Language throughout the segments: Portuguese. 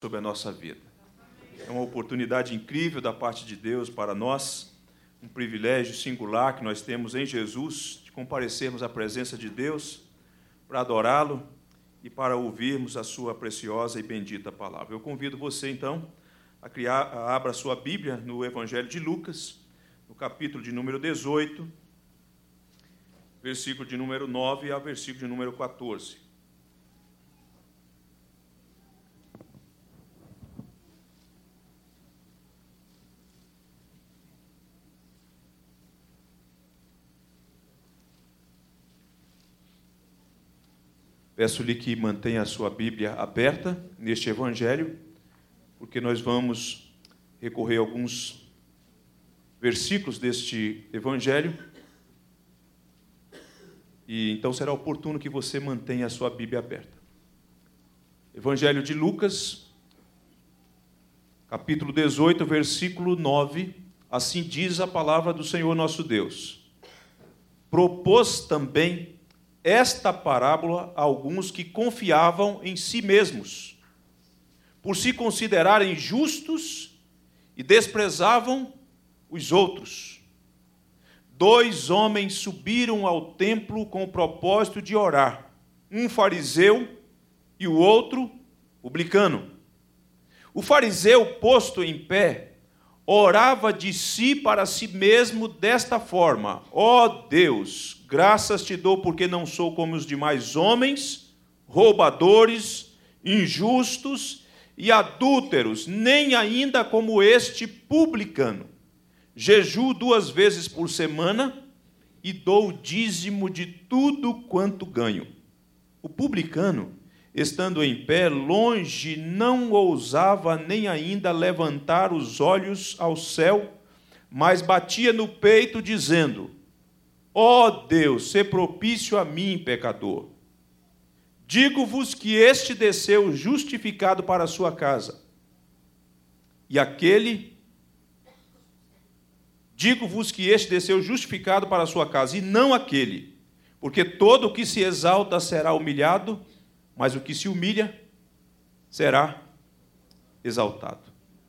sobre a nossa vida. É uma oportunidade incrível da parte de Deus para nós, um privilégio singular que nós temos em Jesus, de comparecermos à presença de Deus para adorá-lo e para ouvirmos a sua preciosa e bendita palavra. Eu convido você, então, abra sua Bíblia no Evangelho de Lucas, no capítulo de número 18, versículo de número 9 ao versículo de número 14. Peço-lhe que mantenha a sua Bíblia aberta neste Evangelho, porque nós vamos recorrer a alguns versículos deste Evangelho, e então será oportuno que você mantenha a sua Bíblia aberta. Evangelho de Lucas, capítulo 18, versículo 9, assim diz a palavra do Senhor nosso Deus. Propôs também esta parábola a alguns que confiavam em si mesmos, por se considerarem justos e desprezavam os outros. 2 homens subiram ao templo com o propósito de orar, um fariseu e o outro publicano. O fariseu, posto em pé, orava de si para si mesmo desta forma: ó Deus, graças te dou porque não sou como os demais homens, roubadores, injustos e adúlteros, nem ainda como este publicano. Jejuo 2 vezes por semana e dou o dízimo de tudo quanto ganho. O publicano, estando em pé, longe, não ousava nem ainda levantar os olhos ao céu, mas batia no peito, dizendo: ó Deus, sê propício a mim, pecador. Digo-vos que este desceu justificado para a sua casa, e aquele... Digo-vos que este desceu justificado para a sua casa, e não aquele, porque todo o que se exalta será humilhado, mas o que se humilha será exaltado.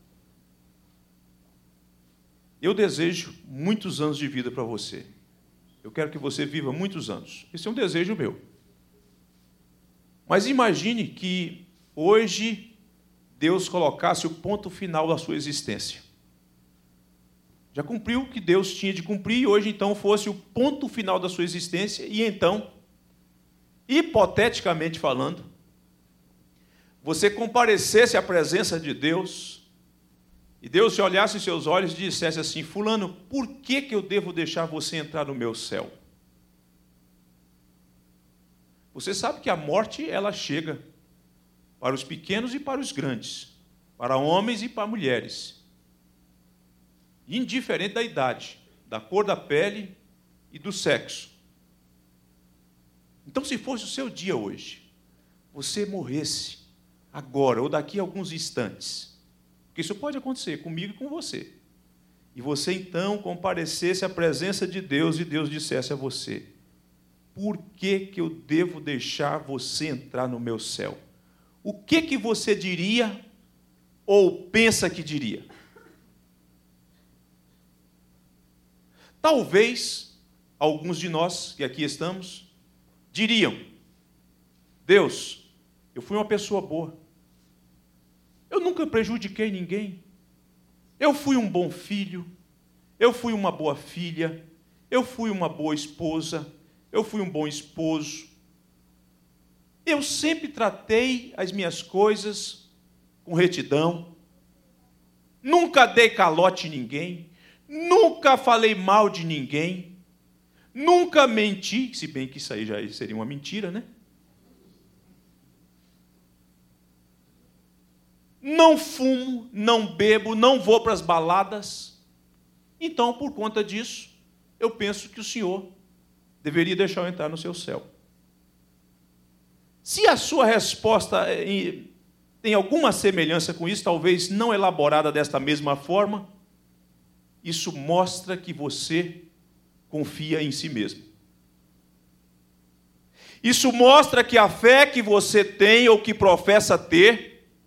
Eu desejo muitos anos de vida para você. Eu quero que você viva muitos anos. Esse é um desejo meu. Mas imagine que hoje Deus colocasse o ponto final da sua existência. Já cumpriu o que Deus tinha de cumprir e hoje então fosse o ponto final da sua existência e então, hipoteticamente falando, você comparecesse à presença de Deus e Deus te olhasse em seus olhos e dissesse assim: fulano, por que eu devo deixar você entrar no meu céu? Você sabe que a morte, ela chega para os pequenos e para os grandes, para homens e para mulheres, indiferente da idade, da cor da pele e do sexo. Então, se fosse o seu dia hoje, você morresse agora ou daqui a alguns instantes, porque isso pode acontecer comigo e com você, e você então comparecesse à presença de Deus e Deus dissesse a você: por que eu devo deixar você entrar no meu céu? O que você diria ou pensa que diria? Talvez alguns de nós que aqui estamos diriam: Deus, eu fui uma pessoa boa, eu nunca prejudiquei ninguém, eu fui um bom filho, eu fui uma boa filha, eu fui uma boa esposa, eu fui um bom esposo, eu sempre tratei as minhas coisas com retidão, nunca dei calote em ninguém, nunca falei mal de ninguém, nunca menti, se bem que isso aí já seria uma mentira, né? Não fumo, não bebo, não vou para as baladas. Então, por conta disso, eu penso que o Senhor deveria deixar eu entrar no seu céu. Se a sua resposta tem alguma semelhança com isso, talvez não elaborada desta mesma forma, isso mostra que você confia em si mesmo. Isso mostra que a fé que você tem ou que professa ter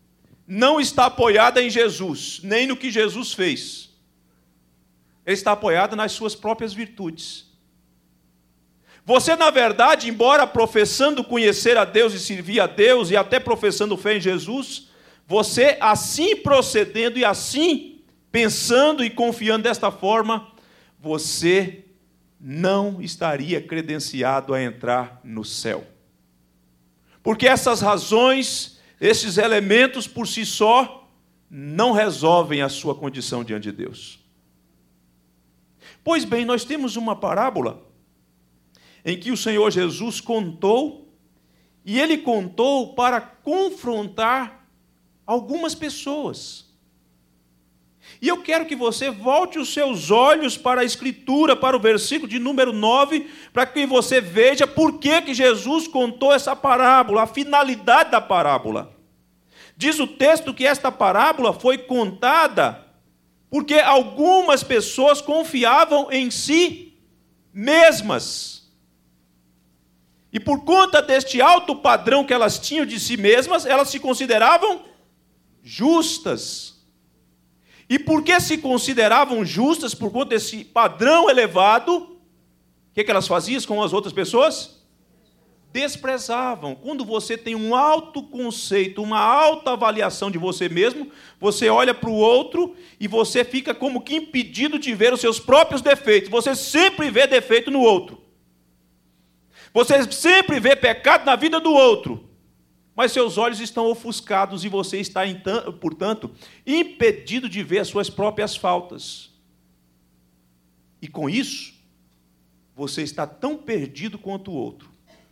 não está apoiada em Jesus, nem no que Jesus fez. Ele está apoiado nas suas próprias virtudes. Você, na verdade, embora professando conhecer a Deus e servir a Deus, e até professando fé em Jesus, você assim procedendo e assim pensando e confiando desta forma, você não estaria credenciado a entrar no céu. Porque essas razões, esses elementos por si só, não resolvem a sua condição diante de Deus. Pois bem, nós temos uma parábola em que o Senhor Jesus contou, e Ele contou para confrontar algumas pessoas. E eu quero que você volte os seus olhos para a Escritura, para o versículo de número 9, para que você veja por que Jesus contou essa parábola, a finalidade da parábola. Diz o texto que esta parábola foi contada porque algumas pessoas confiavam em si mesmas. E por conta deste alto padrão que elas tinham de si mesmas, elas se consideravam justas. E porque se consideravam justas, por conta desse padrão elevado, o que elas faziam com as outras pessoas? Desprezavam. Quando você tem um alto conceito, uma alta avaliação de você mesmo, você olha para o outro e você fica como que impedido de ver os seus próprios defeitos. Você sempre vê defeito no outro. Você sempre vê pecado na vida do outro. Mas seus olhos estão ofuscados e você está, portanto, impedido de ver as suas próprias faltas. E com isso, você está tão perdido quanto o outro.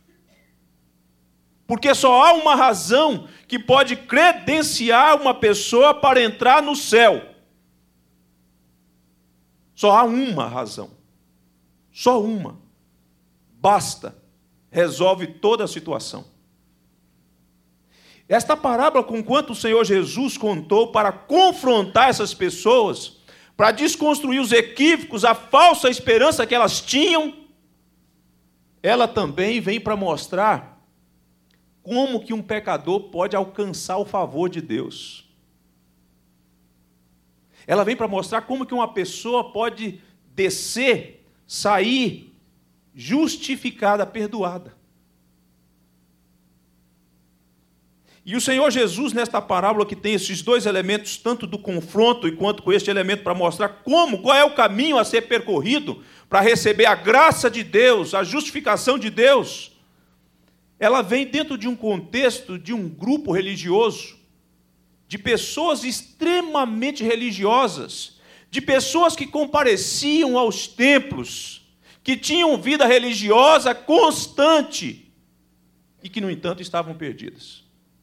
Porque só há uma razão que pode credenciar uma pessoa para entrar no céu. Só há uma razão. Só uma. Basta. Resolve toda a situação. Esta parábola, com quanto o Senhor Jesus contou para confrontar essas pessoas, para desconstruir os equívocos, a falsa esperança que elas tinham, ela também vem para mostrar como que um pecador pode alcançar o favor de Deus. Ela vem para mostrar como que uma pessoa pode descer, sair justificada, perdoada. E o Senhor Jesus, nesta parábola que tem esses dois elementos, tanto do confronto quanto com este elemento para mostrar qual é o caminho a ser percorrido para receber a graça de Deus, a justificação de Deus, ela vem dentro de um contexto de um grupo religioso, de pessoas extremamente religiosas, de pessoas que compareciam aos templos, que tinham vida religiosa constante e que, no entanto, estavam perdidas.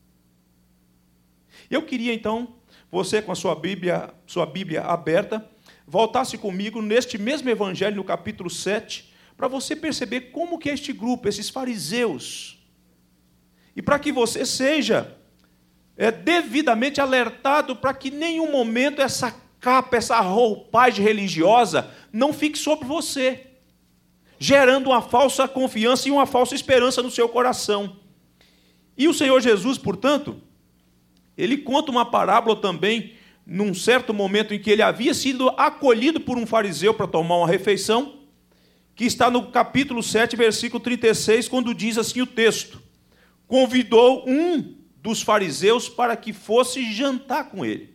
Eu queria, então, você com a sua Bíblia aberta, voltasse comigo neste mesmo evangelho, no capítulo 7, para você perceber como que é este grupo, esses fariseus, e para que você seja devidamente alertado para que em nenhum momento essa capa, essa roupagem religiosa não fique sobre você, gerando uma falsa confiança e uma falsa esperança no seu coração. E o Senhor Jesus, portanto, ele conta uma parábola também, num certo momento em que ele havia sido acolhido por um fariseu para tomar uma refeição, que está no capítulo 7, versículo 36, quando diz assim o texto: convidou um dos fariseus para que fosse jantar com ele.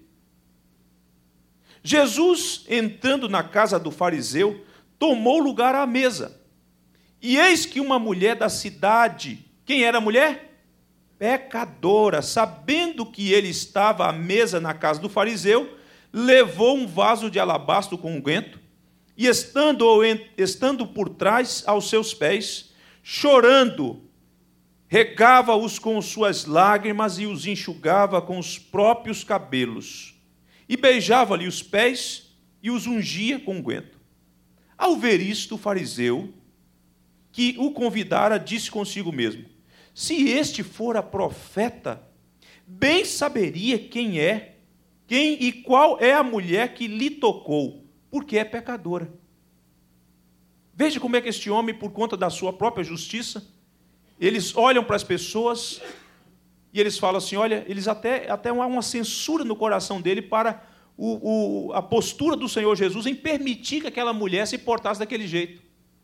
Jesus, entrando na casa do fariseu, tomou lugar à mesa. E eis que uma mulher da cidade, quem era a mulher? Pecadora, sabendo que ele estava à mesa na casa do fariseu, levou um vaso de alabastro com unguento, e estando por trás aos seus pés, chorando, regava-os com suas lágrimas e os enxugava com os próprios cabelos, e beijava-lhe os pés e os ungia com unguento. Ao ver isto, o fariseu, que o convidara, disse consigo mesmo: se este fora profeta, bem saberia quem e qual é a mulher que lhe tocou, porque é pecadora. Veja como é que este homem, por conta da sua própria justiça, eles olham para as pessoas e eles falam assim, olha, eles até há uma censura no coração dele para a postura do Senhor Jesus em permitir que aquela mulher se portasse daquele jeito.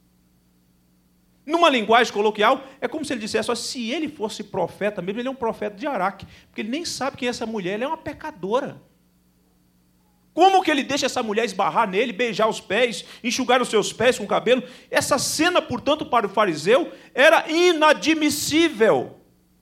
Numa linguagem coloquial, é como se ele dissesse, ó, se ele fosse profeta mesmo, ele é um profeta de Araque, porque ele nem sabe quem é essa mulher, ela é uma pecadora. Como que ele deixa essa mulher esbarrar nele, beijar os pés, enxugar os seus pés com o cabelo? Essa cena, portanto, para o fariseu, era inadmissível.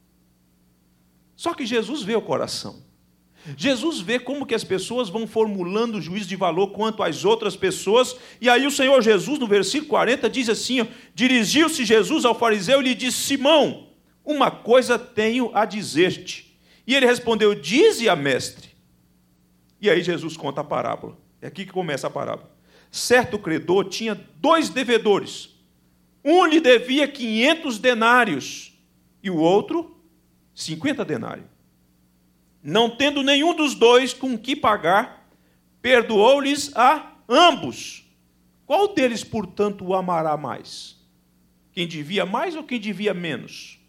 Só que Jesus vê o coração. Jesus vê como que as pessoas vão formulando juízo de valor quanto às outras pessoas, e aí o Senhor Jesus, no versículo 40, diz assim, ó, dirigiu-se Jesus ao fariseu e lhe disse, Simão, uma coisa tenho a dizer-te. E ele respondeu, dize-a, mestre. E aí Jesus conta a parábola. É aqui que começa a parábola. Certo credor tinha 2 devedores. Um lhe devia 500 denários e o outro 50 denários. Não tendo nenhum dos 2 com que pagar, perdoou-lhes a ambos. Qual deles, portanto, o amará mais? Quem devia mais ou quem devia menos?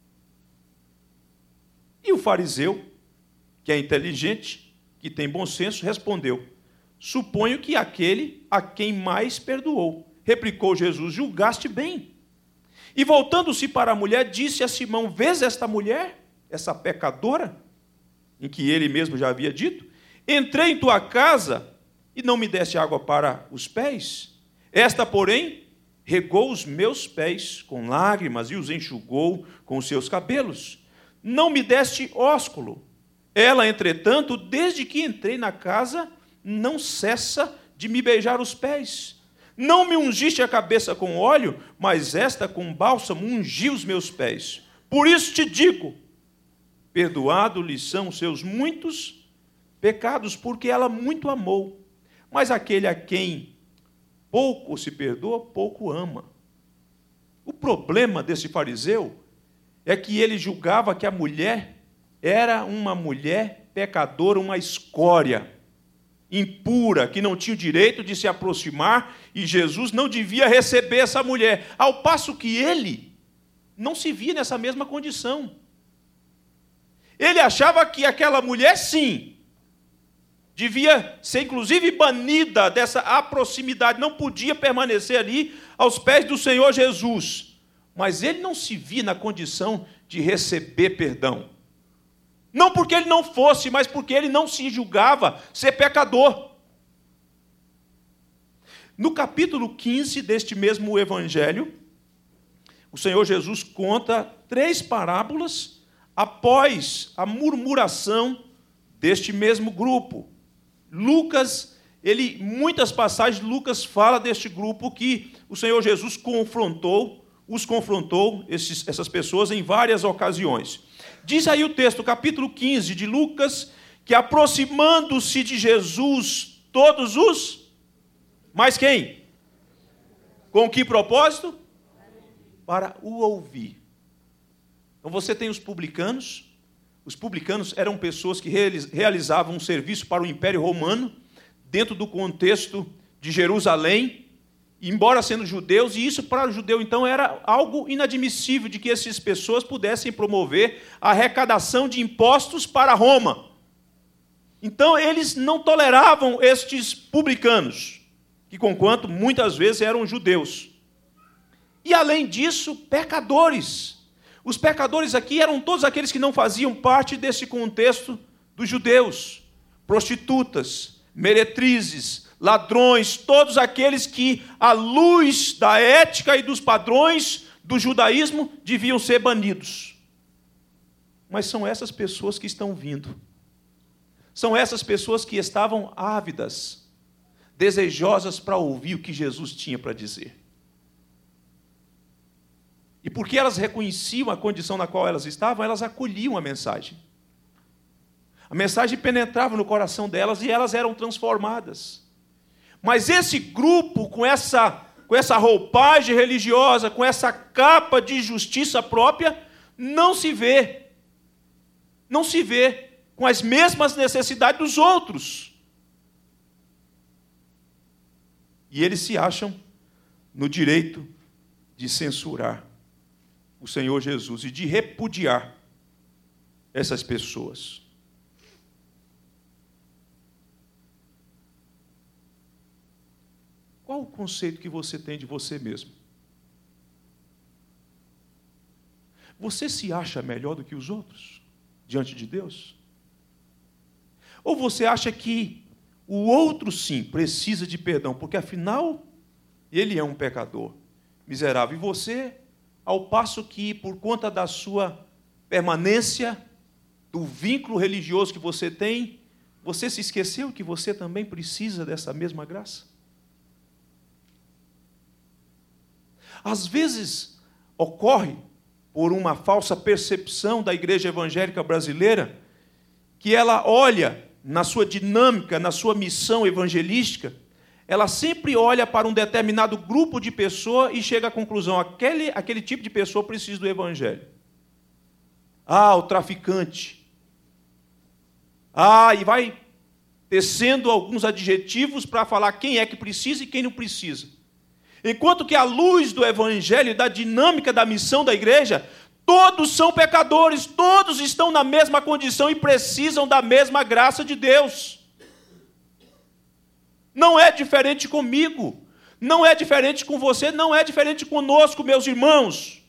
E o fariseu, que é inteligente, que tem bom senso, respondeu, suponho que aquele a quem mais perdoou. Replicou Jesus, julgaste bem. E voltando-se para a mulher, disse a Simão, vês esta mulher, essa pecadora, em que ele mesmo já havia dito, entrei em tua casa e não me deste água para os pés. Esta, porém, regou os meus pés com lágrimas e os enxugou com os seus cabelos. Não me deste ósculo. Ela, entretanto, desde que entrei na casa, não cessa de me beijar os pés. Não me ungiste a cabeça com óleo, mas esta com bálsamo ungiu os meus pés. Por isso te digo, perdoado-lhe são os seus muitos pecados, porque ela muito amou. Mas aquele a quem pouco se perdoa, pouco ama. O problema desse fariseu é que ele julgava que a mulher era uma mulher pecadora, uma escória, impura, que não tinha o direito de se aproximar, e Jesus não devia receber essa mulher, ao passo que ele não se via nessa mesma condição. Ele achava que aquela mulher, sim, devia ser inclusive banida dessa proximidade, não podia permanecer ali aos pés do Senhor Jesus. Mas ele não se via na condição de receber perdão. Não porque ele não fosse, mas porque ele não se julgava ser pecador. No capítulo 15 deste mesmo evangelho, o Senhor Jesus conta 3 parábolas após a murmuração deste mesmo grupo. Lucas, muitas passagens, Lucas fala deste grupo que o Senhor Jesus confrontou, essas pessoas em várias ocasiões. Diz aí o texto, capítulo 15 de Lucas, que aproximando-se de Jesus, todos os... Mas quem? Com que propósito? Para o ouvir. Então você tem os publicanos. Os publicanos eram pessoas que realizavam um serviço para o Império Romano, dentro do contexto de Jerusalém, embora sendo judeus, e isso para o judeu, então, era algo inadmissível de que essas pessoas pudessem promover a arrecadação de impostos para Roma. Então, eles não toleravam estes publicanos, que, conquanto, muitas vezes eram judeus. E, além disso, pecadores. Os pecadores aqui eram todos aqueles que não faziam parte desse contexto dos judeus. Prostitutas, meretrizes, ladrões, todos aqueles que, à luz da ética e dos padrões do judaísmo, deviam ser banidos. Mas são essas pessoas que estão vindo. São essas pessoas que estavam ávidas, desejosas para ouvir o que Jesus tinha para dizer. E porque elas reconheciam a condição na qual elas estavam, elas acolhiam a mensagem. A mensagem penetrava no coração delas e elas eram transformadas. Mas esse grupo, com essa roupagem religiosa, com essa capa de justiça própria, não se vê com as mesmas necessidades dos outros. E eles se acham no direito de censurar o Senhor Jesus e de repudiar essas pessoas. Qual o conceito que você tem de você mesmo? Você se acha melhor do que os outros diante de Deus? Ou você acha que o outro, sim, precisa de perdão, porque afinal ele é um pecador miserável, e você, ao passo que, por conta da sua permanência, do vínculo religioso que você tem, você se esqueceu que você também precisa dessa mesma graça? Às vezes, ocorre, por uma falsa percepção da igreja evangélica brasileira, que ela olha na sua dinâmica, na sua missão evangelística, ela sempre olha para um determinado grupo de pessoas e chega à conclusão, aquele tipo de pessoa precisa do evangelho. Ah, o traficante. Ah, e vai tecendo alguns adjetivos para falar quem é que precisa e quem não precisa. Enquanto que à luz do evangelho e da dinâmica da missão da igreja, todos são pecadores, todos estão na mesma condição e precisam da mesma graça de Deus. Não é diferente comigo, não é diferente com você, não é diferente conosco, meus irmãos.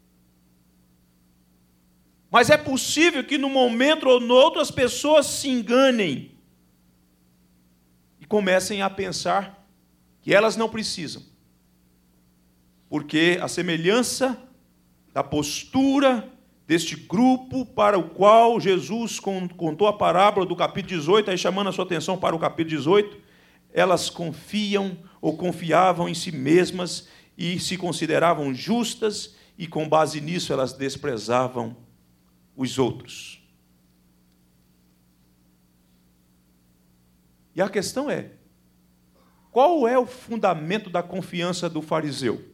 Mas é possível que num momento ou no outro as pessoas se enganem e comecem a pensar que elas não precisam. Porque a semelhança da postura deste grupo para o qual Jesus contou a parábola do capítulo 18, aí chamando a sua atenção para o capítulo 18, elas confiam ou confiavam em si mesmas e se consideravam justas, e com base nisso elas desprezavam os outros. E a questão é, qual é o fundamento da confiança do fariseu?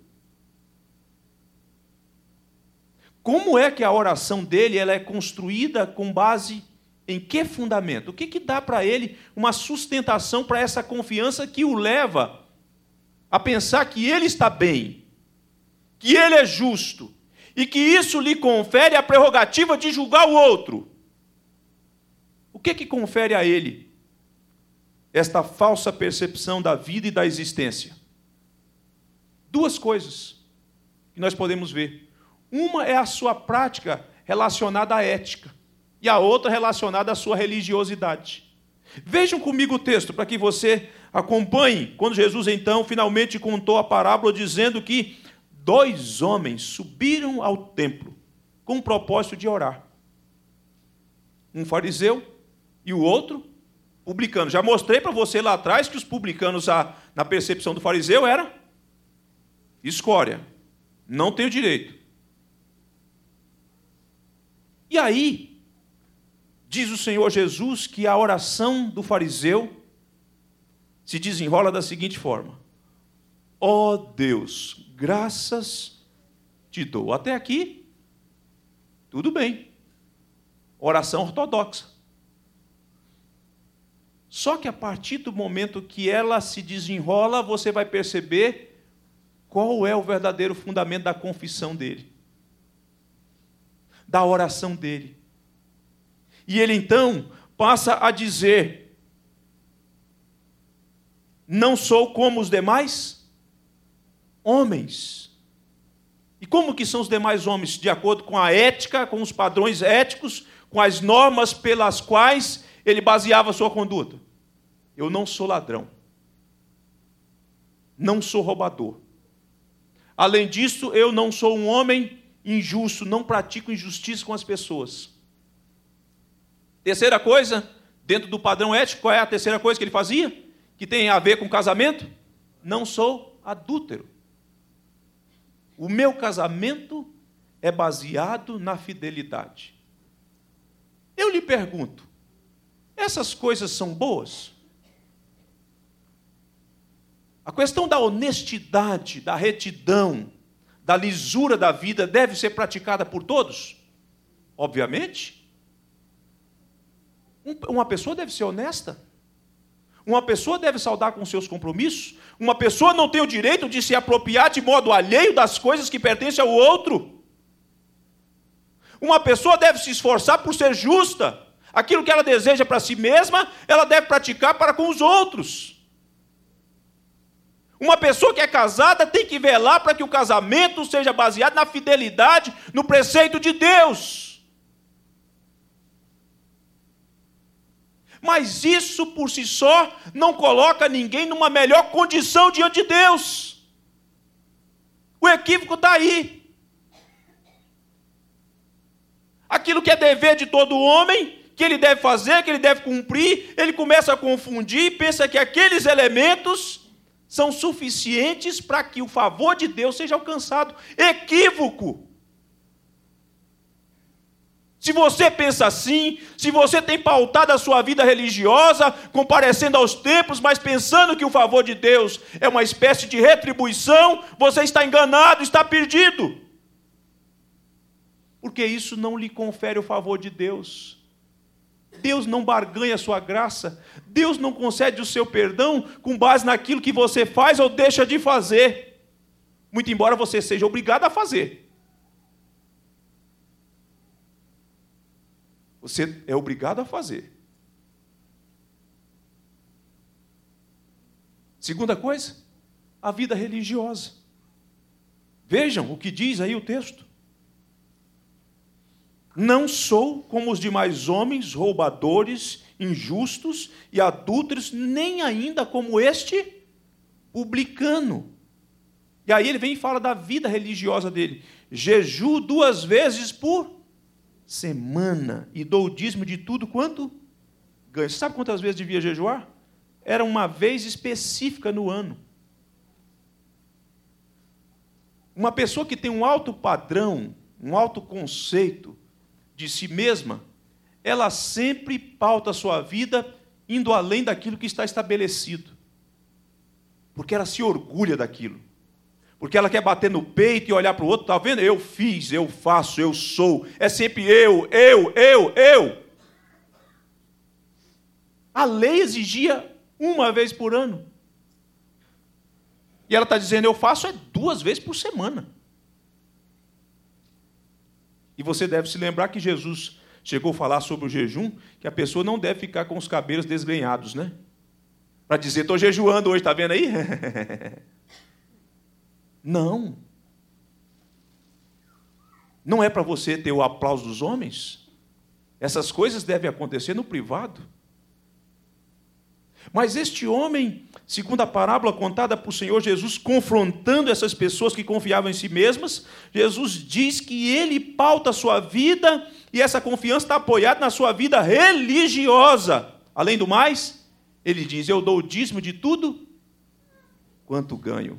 Como é que a oração dele ela é construída com base em que fundamento? O que dá para ele uma sustentação para essa confiança que o leva a pensar que ele está bem, que ele é justo, e que isso lhe confere a prerrogativa de julgar o outro? O que confere a ele esta falsa percepção da vida e da existência? Duas coisas que nós podemos ver. Uma é a sua prática relacionada à ética, e a outra relacionada à sua religiosidade. Vejam comigo o texto, para que você acompanhe, quando Jesus, então, finalmente contou a parábola, dizendo que 2 homens subiram ao templo com o propósito de orar. Um fariseu e o outro publicano. Já mostrei para você lá atrás que os publicanos, na percepção do fariseu, era escória. Não tenho direito. E aí, diz o Senhor Jesus que a oração do fariseu se desenrola da seguinte forma: ó Deus, graças te dou. Até aqui, tudo bem. Oração ortodoxa. Só que a partir do momento que ela se desenrola, você vai perceber qual é o verdadeiro fundamento da confissão dele, da oração dele. E ele então passa a dizer: não sou como os demais homens. E como que são os demais homens? De acordo com a ética, com os padrões éticos, com as normas pelas quais ele baseava a sua conduta. Eu não sou ladrão. Não sou roubador. Além disso, eu não sou um homem injusto, não pratico injustiça com as pessoas. Terceira coisa, dentro do padrão ético, qual é a terceira coisa que ele fazia? Que tem a ver com casamento? Não sou adúltero. O meu casamento é baseado na fidelidade. Eu lhe pergunto, essas coisas são boas? A questão da honestidade, da retidão, da lisura da vida deve ser praticada por todos? Obviamente. Uma pessoa deve ser honesta. Uma pessoa deve saudar com seus compromissos. Uma pessoa não tem o direito de se apropriar de modo alheio das coisas que pertencem ao outro. Uma pessoa deve se esforçar por ser justa. Aquilo que ela deseja para si mesma, ela deve praticar para com os outros. Uma pessoa que é casada tem que velar para que o casamento seja baseado na fidelidade, no preceito de Deus. Mas isso por si só não coloca ninguém numa melhor condição diante de Deus. O equívoco está aí. Aquilo que é dever de todo homem, que ele deve fazer, que ele deve cumprir, ele começa a confundir e pensa que aqueles elementos são suficientes para que o favor de Deus seja alcançado. Equívoco! Se você pensa assim, se você tem pautado a sua vida religiosa, comparecendo aos templos, mas pensando que o favor de Deus é uma espécie de retribuição, você está enganado, está perdido. Porque isso não lhe confere o favor de Deus. Deus não barganha a sua graça. Deus não concede o seu perdão com base naquilo que você faz ou deixa de fazer. Muito embora você seja obrigado a fazer. Você é obrigado a fazer. Segunda coisa, a vida religiosa. Vejam o que diz aí o texto. Não sou como os demais homens, roubadores, injustos e adúlteros, nem ainda como este publicano. E aí ele vem e fala da vida religiosa dele. Jejuo 2 vezes por semana e dou o dízimo de tudo quanto ganho. Você sabe quantas vezes devia jejuar? Era uma vez específica no ano. Uma pessoa que tem um alto padrão, um alto conceito de si mesma, ela sempre pauta a sua vida indo além daquilo que está estabelecido. Porque ela se orgulha daquilo. Porque ela quer bater no peito e olhar para o outro, está vendo? Eu fiz, eu faço, eu sou. É sempre eu. A lei exigia 1 vez por ano. E ela está dizendo, eu faço 2 vezes por semana. E você deve se lembrar que Jesus chegou a falar sobre o jejum, que a pessoa não deve ficar com os cabelos desgrenhados, né? Para dizer, estou jejuando hoje, está vendo aí? Não. Não é para você ter o aplauso dos homens. Essas coisas devem acontecer no privado. Mas este homem, segundo a parábola contada por Senhor Jesus, confrontando essas pessoas que confiavam em si mesmas, Jesus diz que ele pauta a sua vida e essa confiança está apoiada na sua vida religiosa. Além do mais, ele diz, eu dou o dízimo de tudo quanto ganho.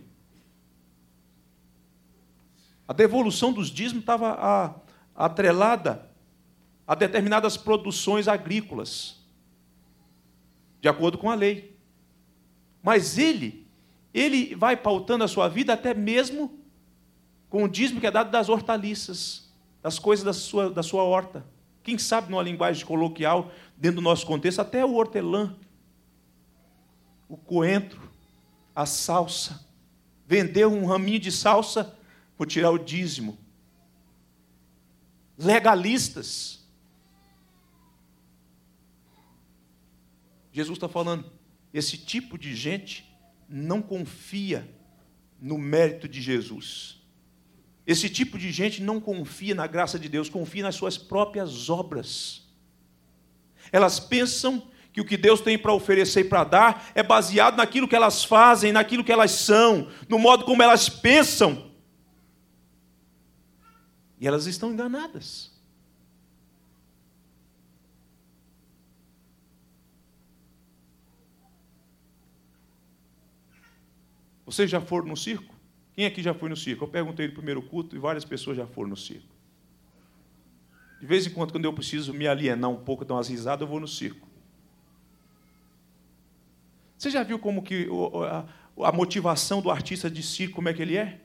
A devolução dos dízimos estava atrelada a determinadas produções agrícolas, de acordo com a lei. Mas ele vai pautando a sua vida até mesmo com o dízimo que é dado das hortaliças, das coisas da sua horta. Quem sabe, numa linguagem coloquial, dentro do nosso contexto, até o hortelã, o coentro, a salsa. Vender um raminho de salsa, vou tirar o dízimo. Legalistas. Jesus está falando, esse tipo de gente não confia no mérito de Jesus. Esse tipo de gente não confia na graça de Deus, confia nas suas próprias obras. Elas pensam que o que Deus tem para oferecer e para dar é baseado naquilo que elas fazem, naquilo que elas são, no modo como elas pensam. E elas estão enganadas. Vocês já foram no circo? Quem aqui já foi no circo? Eu perguntei no primeiro culto e várias pessoas já foram no circo. De vez em quando eu preciso me alienar um pouco, dar umas risadas, eu vou no circo. Você já viu como que a motivação do artista de circo, como é que ele é?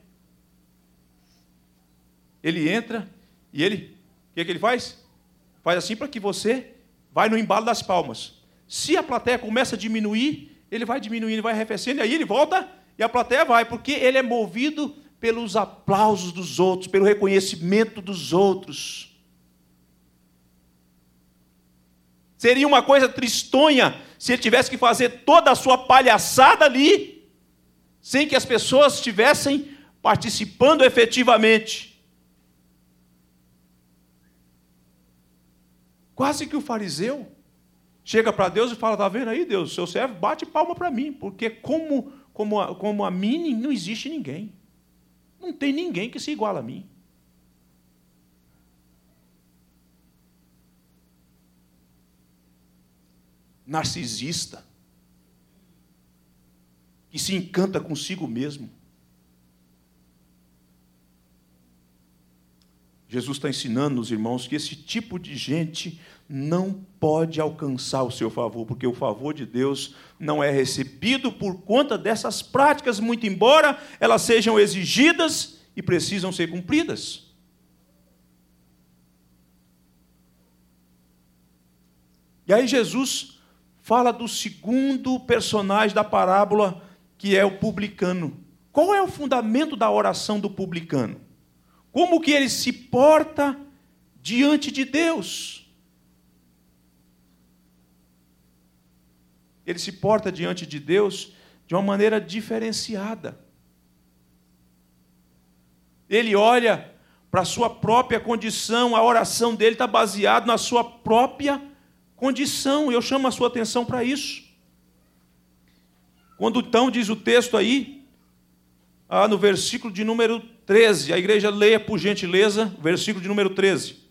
Ele entra e o que ele faz? Faz assim para que você vai no embalo das palmas. Se a plateia começa a diminuir, ele vai diminuindo, ele vai arrefecendo, e aí ele volta e a plateia vai, porque ele é movido pelos aplausos dos outros, pelo reconhecimento dos outros. Seria uma coisa tristonha se ele tivesse que fazer toda a sua palhaçada ali, sem que as pessoas estivessem participando efetivamente. Quase que o fariseu chega para Deus e fala: está vendo aí, Deus, seu servo bate palma para mim, porque como a mim não existe ninguém. Não tem ninguém que se iguala a mim. Narcisista, que se encanta consigo mesmo. Jesus está ensinando os irmãos que esse tipo de gente não pode alcançar o seu favor, porque o favor de Deus não é recebido por conta dessas práticas, muito embora elas sejam exigidas e precisam ser cumpridas. E aí Jesus fala do segundo personagem da parábola, que é o publicano. Qual é o fundamento da oração do publicano? Como que ele se porta diante de Deus? Ele se porta diante de Deus de uma maneira diferenciada. Ele olha para a sua própria condição, a oração dele está baseada na sua própria condição. Eu chamo a sua atenção para isso. Quando então diz o texto aí, no versículo de número 13, a igreja leia por gentileza, versículo de número 13.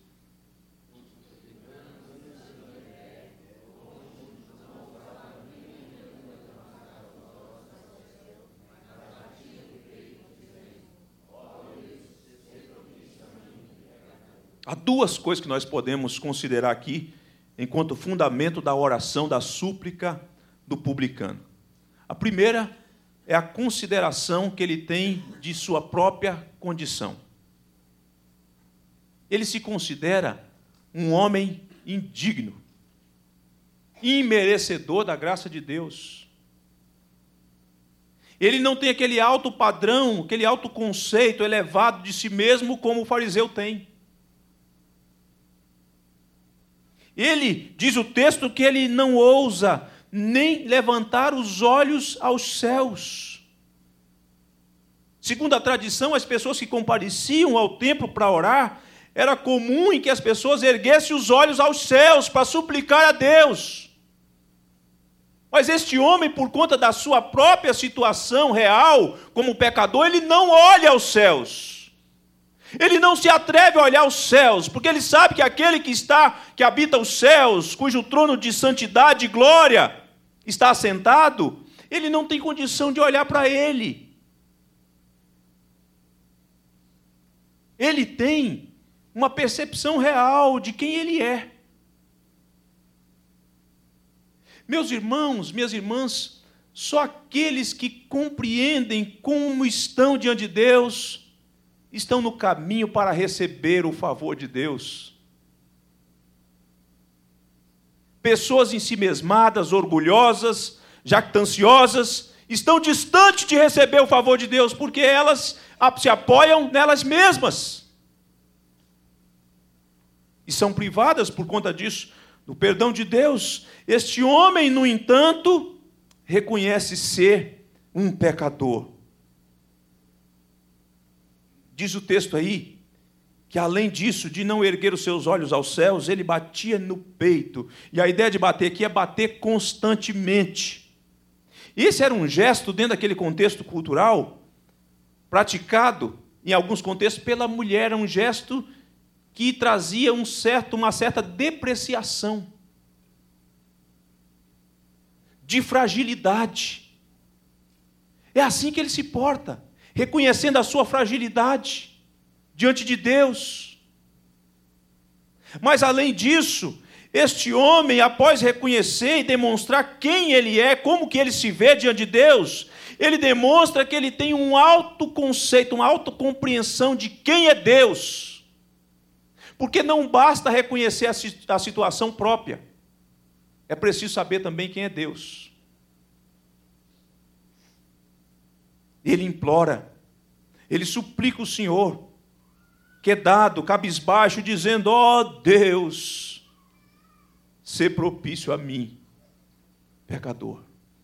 Há duas coisas que nós podemos considerar aqui enquanto fundamento da oração, da súplica do publicano. A primeira é a consideração que ele tem de sua própria condição. Ele se considera um homem indigno, imerecedor da graça de Deus. Ele não tem aquele alto padrão, aquele alto conceito elevado de si mesmo como o fariseu tem. Ele, diz o texto, que ele não ousa nem levantar os olhos aos céus. Segundo a tradição, as pessoas que compareciam ao templo para orar, era comum em que as pessoas erguessem os olhos aos céus para suplicar a Deus. Mas este homem, por conta da sua própria situação real, como pecador, ele não olha aos céus. Ele não se atreve a olhar aos céus, porque ele sabe que aquele que habita os céus, cujo trono de santidade e glória está assentado, ele não tem condição de olhar para ele. Ele tem uma percepção real de quem ele é. Meus irmãos, minhas irmãs, só aqueles que compreendem como estão diante de Deus estão no caminho para receber o favor de Deus. Pessoas ensimesmadas, orgulhosas, jactanciosas, estão distantes de receber o favor de Deus, porque elas se apoiam nelas mesmas. E são privadas, por conta disso, do perdão de Deus. Este homem, no entanto, reconhece ser um pecador. Diz o texto aí, que além disso, de não erguer os seus olhos aos céus, ele batia no peito. E a ideia de bater aqui é bater constantemente. Esse era um gesto, dentro daquele contexto cultural, praticado, em alguns contextos, pela mulher. Era um gesto que trazia uma certa depreciação, de fragilidade. É assim que ele se porta, reconhecendo a sua fragilidade diante de Deus. Mas, além disso, este homem, após reconhecer e demonstrar quem ele é, como que ele se vê diante de Deus, ele demonstra que ele tem um autoconceito, uma autocompreensão de quem é Deus. Porque não basta reconhecer a situação própria, é preciso saber também quem é Deus. Ele implora, ele suplica o Senhor, quedado, cabisbaixo, dizendo: ó Deus, ser propício a mim, pecador.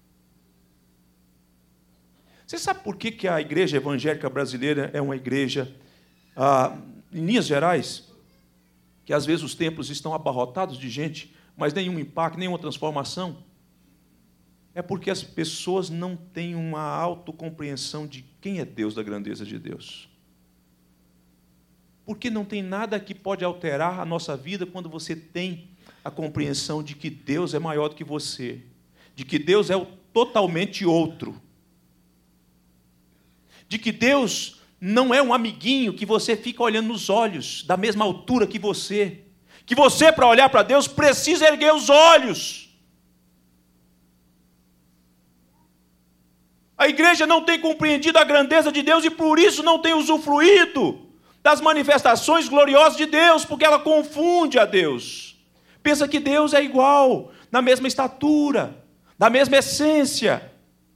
Você sabe por que a igreja evangélica brasileira é uma igreja, em linhas gerais, que às vezes os templos estão abarrotados de gente, mas nenhum impacto, nenhuma transformação? É porque as pessoas não têm uma autocompreensão de quem é Deus, da grandeza de Deus. Porque não tem nada que pode alterar a nossa vida quando você tem a compreensão de que Deus é maior do que você, de que Deus é o totalmente outro, de que Deus não é um amiguinho que você fica olhando nos olhos, da mesma altura que você, para olhar para Deus, precisa erguer os olhos. A igreja não tem compreendido a grandeza de Deus e por isso não tem usufruído das manifestações gloriosas de Deus, porque ela confunde a Deus. Pensa que Deus é igual, na mesma estatura, da mesma essência.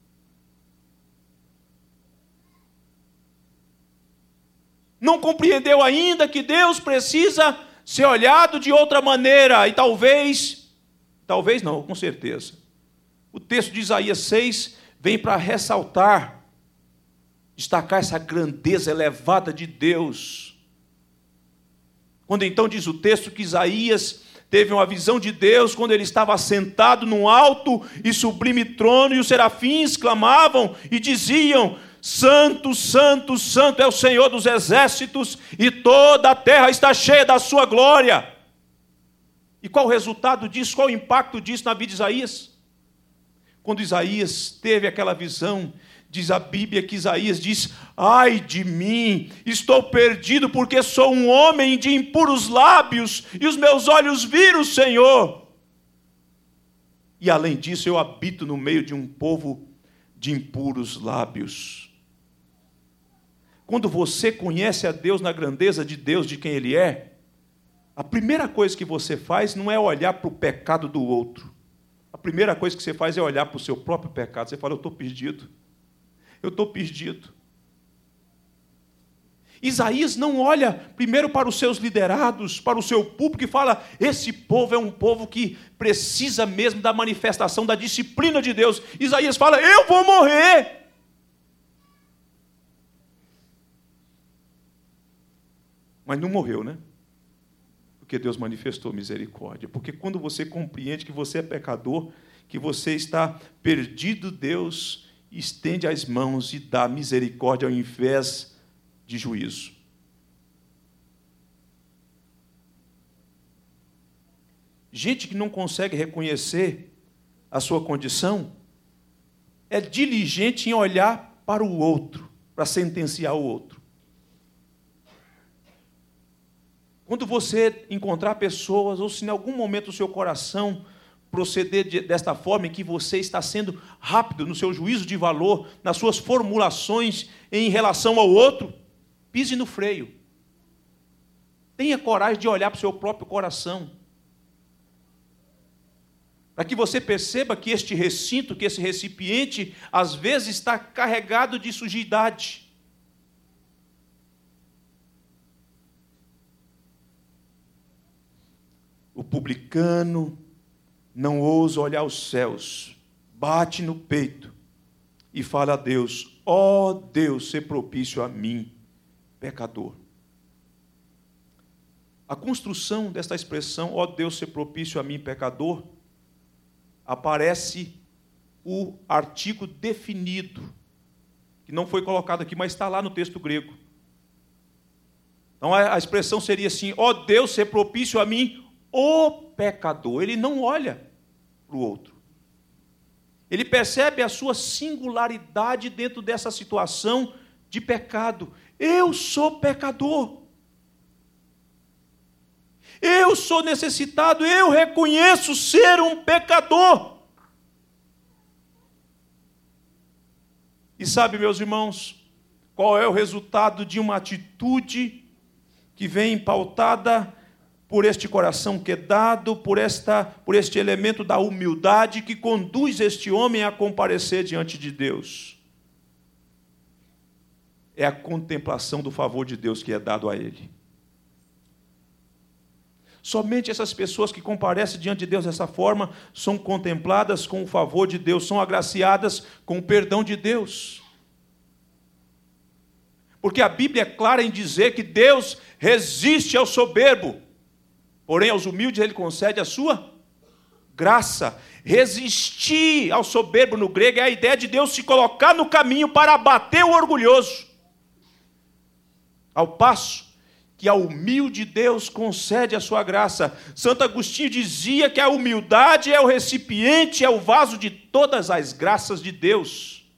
Não compreendeu ainda que Deus precisa ser olhado de outra maneira. E talvez não, com certeza. O texto de Isaías 6 vem para ressaltar, destacar essa grandeza elevada de Deus. Quando então diz o texto que Isaías teve uma visão de Deus quando ele estava sentado num alto e sublime trono, e os serafins clamavam e diziam: Santo, santo, santo é o Senhor dos exércitos, e toda a terra está cheia da sua glória. E qual o resultado disso? Qual o impacto disso na vida de Isaías? Quando Isaías teve aquela visão, diz a Bíblia que Isaías diz: ai de mim, estou perdido, porque sou um homem de impuros lábios, e os meus olhos viram o Senhor. E além disso, eu habito no meio de um povo de impuros lábios. Quando você conhece a Deus na grandeza de Deus, de quem Ele é, a primeira coisa que você faz não é olhar para o pecado do outro. A primeira coisa que você faz é olhar para o seu próprio pecado. Você fala: eu estou perdido. Eu estou perdido. Isaías não olha primeiro para os seus liderados, para o seu público, e fala: esse povo é um povo que precisa mesmo da manifestação, da disciplina de Deus. Isaías fala: eu vou morrer. Mas não morreu, né? Porque Deus manifestou misericórdia. Porque quando você compreende que você é pecador, que você está perdido, Deus estende as mãos e dá misericórdia ao invés de juízo. Gente que não consegue reconhecer a sua condição é diligente em olhar para o outro, para sentenciar o outro. Quando você encontrar pessoas, ou se em algum momento o seu coração proceder desta forma, em que você está sendo rápido no seu juízo de valor, nas suas formulações em relação ao outro, pise no freio. Tenha coragem de olhar para o seu próprio coração, para que você perceba que este recinto, que esse recipiente, às vezes está carregado de sujidade. O publicano não ousa olhar os céus, bate no peito e fala a Deus: ó Deus, ser propício a mim, pecador. A construção desta expressão, ó Deus, ser propício a mim, pecador, aparece o artigo definido, que não foi colocado aqui, mas está lá no texto grego. Então a expressão seria assim: ó Deus, ser propício a mim, o pecador. Ele não olha para o outro. Ele percebe a sua singularidade dentro dessa situação de pecado. Eu sou pecador. Eu sou necessitado. Eu reconheço ser um pecador. E sabe, meus irmãos, qual é o resultado de uma atitude que vem pautada por este coração quedado, por este elemento da humildade que conduz este homem a comparecer diante de Deus? É a contemplação do favor de Deus que é dado a ele. Somente essas pessoas que comparecem diante de Deus dessa forma são contempladas com o favor de Deus, são agraciadas com o perdão de Deus. Porque a Bíblia é clara em dizer que Deus resiste ao soberbo, porém aos humildes Ele concede a sua graça. Resistir ao soberbo no grego é a ideia de Deus se colocar no caminho para abater o orgulhoso. Ao passo que a humilde Deus concede a sua graça. Santo Agostinho dizia que a humildade é o recipiente, é o vaso de todas as graças de Deus.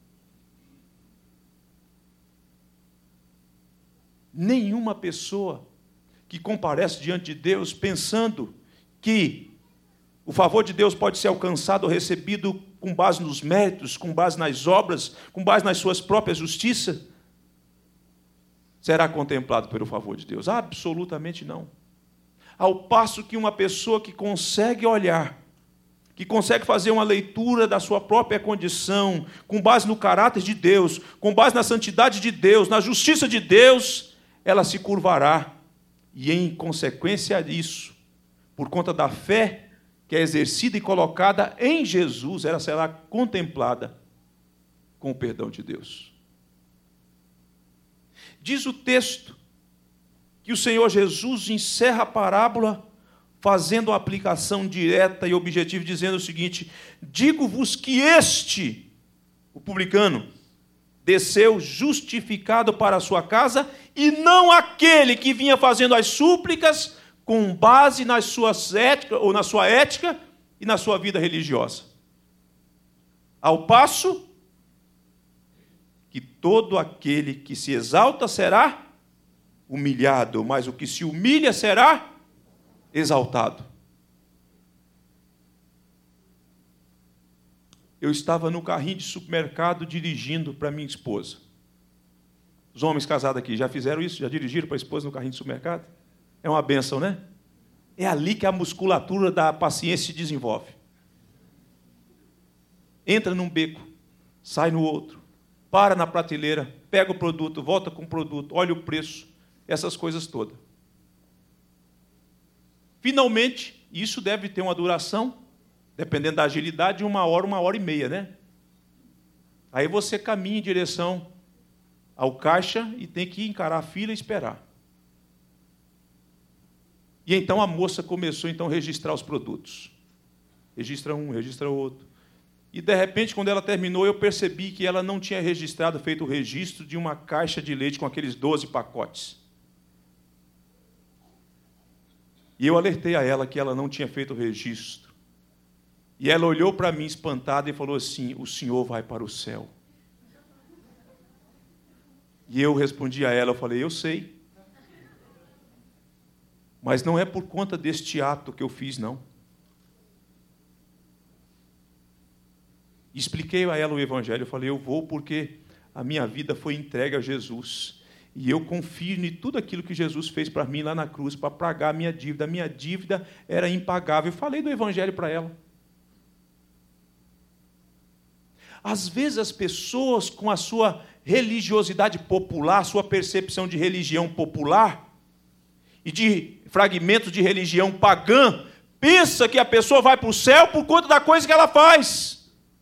Nenhuma pessoa que comparece diante de Deus pensando que o favor de Deus pode ser alcançado ou recebido com base nos méritos, com base nas obras, com base nas suas próprias justiças, será contemplado pelo favor de Deus? Absolutamente não. Ao passo que uma pessoa que consegue olhar, que consegue fazer uma leitura da sua própria condição, com base no caráter de Deus, com base na santidade de Deus, na justiça de Deus, ela se curvará. E em consequência disso, por conta da fé que é exercida e colocada em Jesus, ela será contemplada com o perdão de Deus. Diz o texto que o Senhor Jesus encerra a parábola fazendo uma aplicação direta e objetiva, dizendo o seguinte: digo-vos que este, o publicano, desceu justificado para a sua casa, e não aquele que vinha fazendo as súplicas com base nas suas ética, ou na sua ética e na sua vida religiosa. Ao passo que todo aquele que se exalta será humilhado, mas o que se humilha será exaltado. Eu estava no carrinho de supermercado dirigindo para minha esposa. Os homens casados aqui já fizeram isso? Já dirigiram para a esposa no carrinho de supermercado? É uma bênção, né? É ali que a musculatura da paciência se desenvolve. Entra num beco, sai no outro, para na prateleira, pega o produto, volta com o produto, olha o preço, essas coisas todas. Finalmente, isso deve ter uma duração, dependendo da agilidade, de 1 hora e meia, né? Aí você caminha em direção ao caixa e tem que encarar a fila e esperar. E então a moça começou então a registrar os produtos. Registra um, registra outro. E, de repente, quando ela terminou, eu percebi que ela não tinha registrado, feito o registro de uma caixa de leite com aqueles 12 pacotes. E eu alertei a ela que ela não tinha feito o registro. E ela olhou para mim espantada e falou assim: o senhor vai para o céu. E eu respondi a ela, eu falei: eu sei. Mas não é por conta deste ato que eu fiz, não. Expliquei a ela o Evangelho, eu falei: eu vou porque a minha vida foi entregue a Jesus. E eu confio em tudo aquilo que Jesus fez para mim lá na cruz, para pagar a minha dívida. A minha dívida era impagável. Eu falei do Evangelho para ela. Às vezes as pessoas, com a sua religiosidade popular, sua percepção de religião popular e de fragmentos de religião pagã, pensa que a pessoa vai para o céu por conta da coisa que ela faz.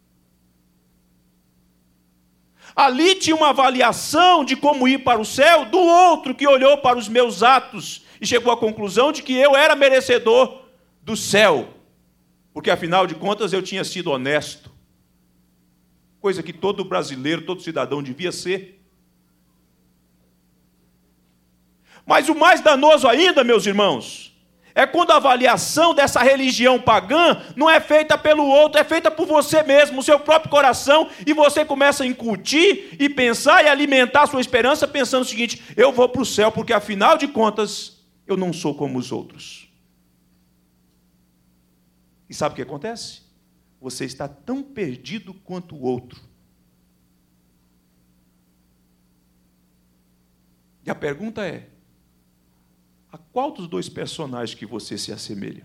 Ali tinha uma avaliação de como ir para o céu do outro que olhou para os meus atos e chegou à conclusão de que eu era merecedor do céu, porque afinal de contas eu tinha sido honesto, coisa que todo brasileiro, todo cidadão devia ser. Mas o mais danoso ainda, meus irmãos, é quando a avaliação dessa religião pagã não é feita pelo outro, é feita por você mesmo, o seu próprio coração, e você começa a incutir e pensar e alimentar a sua esperança pensando o seguinte: eu vou para o céu porque afinal de contas eu não sou como os outros. E sabe o que acontece? Você está tão perdido quanto o outro. E a pergunta é: a qual dos dois personagens que você se assemelha?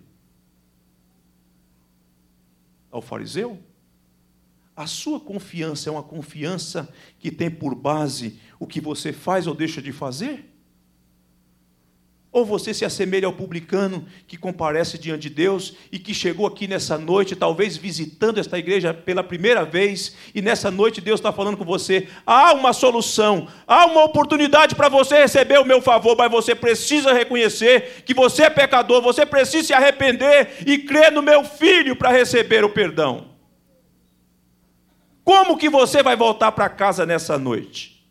Ao fariseu? A sua confiança é uma confiança que tem por base o que você faz ou deixa de fazer? Ou você se assemelha ao publicano que comparece diante de Deus e que chegou aqui nessa noite, talvez visitando esta igreja pela primeira vez, e nessa noite Deus está falando com você: há uma solução, há uma oportunidade para você receber o meu favor, mas você precisa reconhecer que você é pecador, você precisa se arrepender e crer no meu Filho para receber o perdão. Como que você vai voltar para casa nessa noite?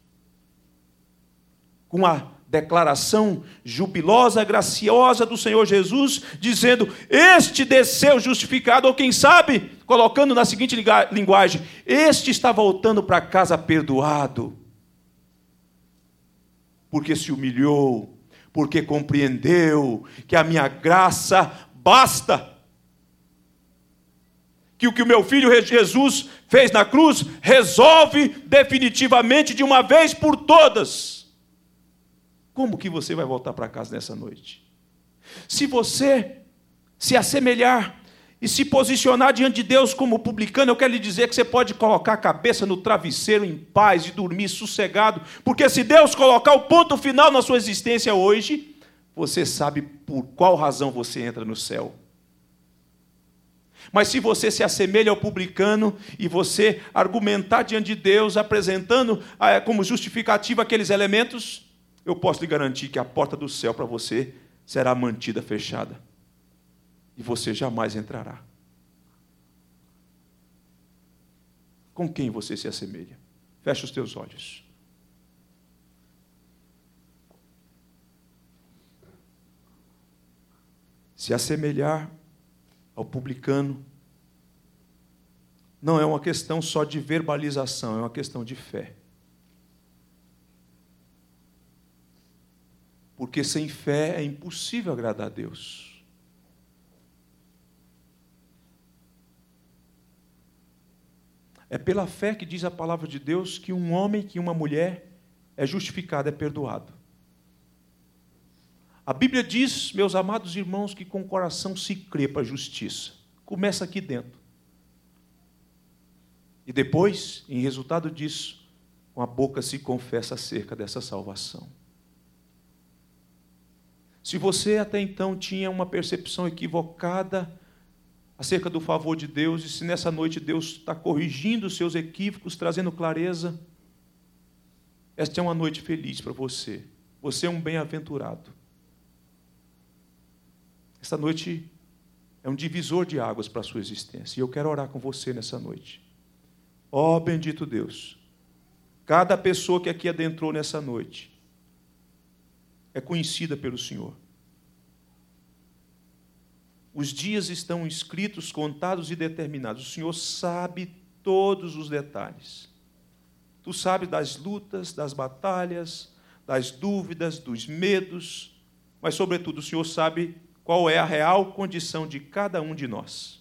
Com a declaração jubilosa, graciosa do Senhor Jesus, dizendo: este desceu justificado, ou quem sabe, colocando na seguinte linguagem: este está voltando para casa perdoado, porque se humilhou, porque compreendeu que a minha graça basta, que o que o meu Filho Jesus fez na cruz resolve definitivamente, de uma vez por todas. Como que você vai voltar para casa nessa noite? Se você se assemelhar e se posicionar diante de Deus como publicano, eu quero lhe dizer que você pode colocar a cabeça no travesseiro em paz e dormir sossegado, porque se Deus colocar o ponto final na sua existência hoje, você sabe por qual razão você entra no céu. Mas se você se assemelha ao publicano e você argumentar diante de Deus, apresentando como justificativa aqueles elementos, eu posso lhe garantir que a porta do céu para você será mantida fechada. E você jamais entrará. Com quem você se assemelha? Feche os teus olhos. Se assemelhar ao publicano não é uma questão só de verbalização, é uma questão de fé. Porque sem fé é impossível agradar a Deus. É pela fé que diz a palavra de Deus que um homem, que uma mulher é justificado, é perdoado. A Bíblia diz, meus amados irmãos, que com o coração se crê para a justiça. Começa aqui dentro. E depois, em resultado disso, com a boca se confessa acerca dessa salvação. Se você até então tinha uma percepção equivocada acerca do favor de Deus, e se nessa noite Deus está corrigindo os seus equívocos, trazendo clareza, esta é uma noite feliz para você. Você é um bem-aventurado. Esta noite é um divisor de águas para a sua existência, e eu quero orar com você nessa noite. Ó bendito Deus, cada pessoa que aqui adentrou nessa noite é conhecida pelo Senhor. Os dias estão escritos, contados e determinados. O Senhor sabe todos os detalhes. Tu sabes das lutas, das batalhas, das dúvidas, dos medos, mas, sobretudo, o Senhor sabe qual é a real condição de cada um de nós.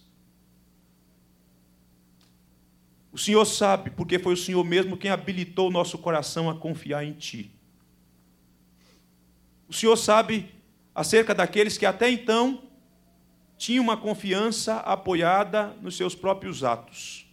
O Senhor sabe, porque foi o Senhor mesmo quem habilitou o nosso coração a confiar em Ti. O Senhor sabe acerca daqueles que até então tinham uma confiança apoiada nos seus próprios atos,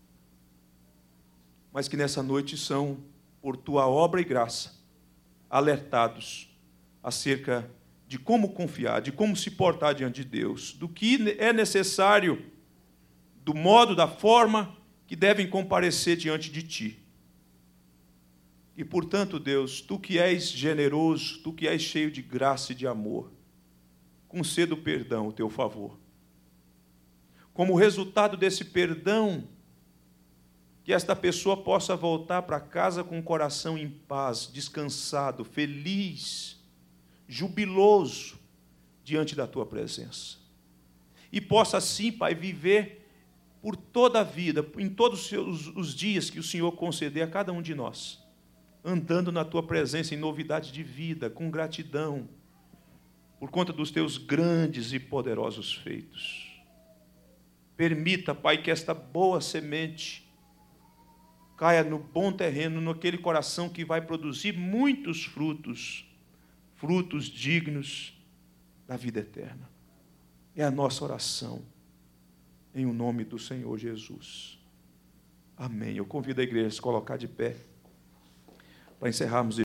mas que nessa noite são, por Tua obra e graça, alertados acerca de como confiar, de como se portar diante de Deus, do que é necessário, do modo, da forma que devem comparecer diante de Ti. E, portanto, Deus, Tu que és generoso, Tu que és cheio de graça e de amor, conceda o perdão, o Teu favor. Como resultado desse perdão, que esta pessoa possa voltar para casa com o coração em paz, descansado, feliz, jubiloso, diante da Tua presença. E possa, assim, Pai, viver por toda a vida, em todos os dias que o Senhor conceder a cada um de nós, andando na Tua presença em novidade de vida, com gratidão, por conta dos Teus grandes e poderosos feitos. Permita, Pai, que esta boa semente caia no bom terreno, naquele coração que vai produzir muitos frutos, frutos dignos da vida eterna. É a nossa oração, em o nome do Senhor Jesus. Amém. Eu convido a igreja a se colocar de pé, para encerrarmos